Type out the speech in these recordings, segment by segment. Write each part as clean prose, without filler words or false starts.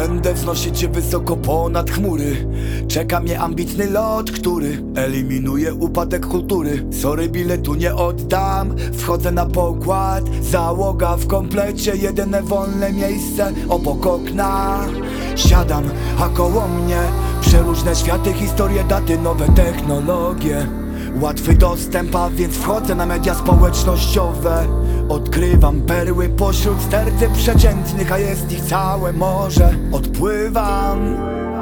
Będę wznosić się wysoko ponad chmury. Czeka mnie ambitny lot, który eliminuje upadek kultury. Sorry, biletu nie oddam. Wchodzę na pokład, załoga w komplecie. Jedyne wolne miejsce obok okna. Siadam, a koło mnie przeróżne światy, historie, daty, nowe technologie. Łatwy dostęp, a więc wchodzę na media społecznościowe. Odkrywam perły pośród sterty przeciętnych, a jest ich całe morze. Odpływam.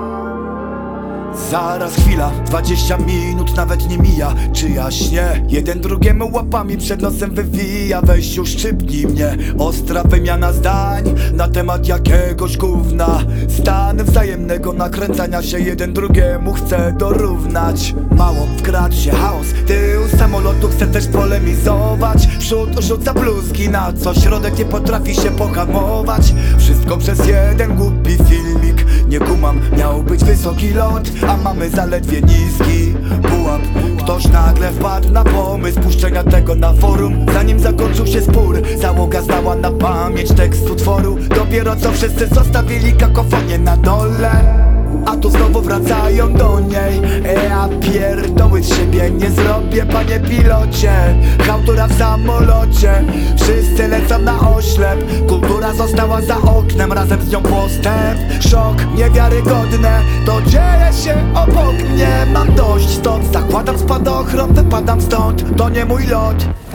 Zaraz chwila, 20 minut nawet nie mija. Czy jaśnie? Jeden drugiemu łapami przed nosem wywija. Weź uszczypnij mnie. Ostra wymiana zdań na temat jakiegoś gówna. Stan wzajemnego nakręcania się, jeden drugiemu chce dorównać. Mało wkradł się chaos, tył samolotu chce też polemizować. Przód rzuca bluzki na co środek nie potrafi się pohamować. Wszystko przez jeden głupi filmik. Nie kumam, miał być wysoki lot, a mamy zaledwie niski pułap. Ktoś nagle wpadł na pomysł puszczenia tego na forum. Zanim zakończył się spór, załoga znała na pamięć tekst utworu. Dopiero co wszyscy zostawili kakofonię na dole, a tu znowu wracają do niej. Ja pierdoły z siebie nie zrobię, panie pilocie. Chałtura w samolocie, wszyscy lecą na oślep. Kultura została za oknem, razem z nią postęp. Szok, niewiarygodne, to dzieje się obok mnie. Mam dość stąd, zakładam spadochron, wypadam stąd. To nie mój lot.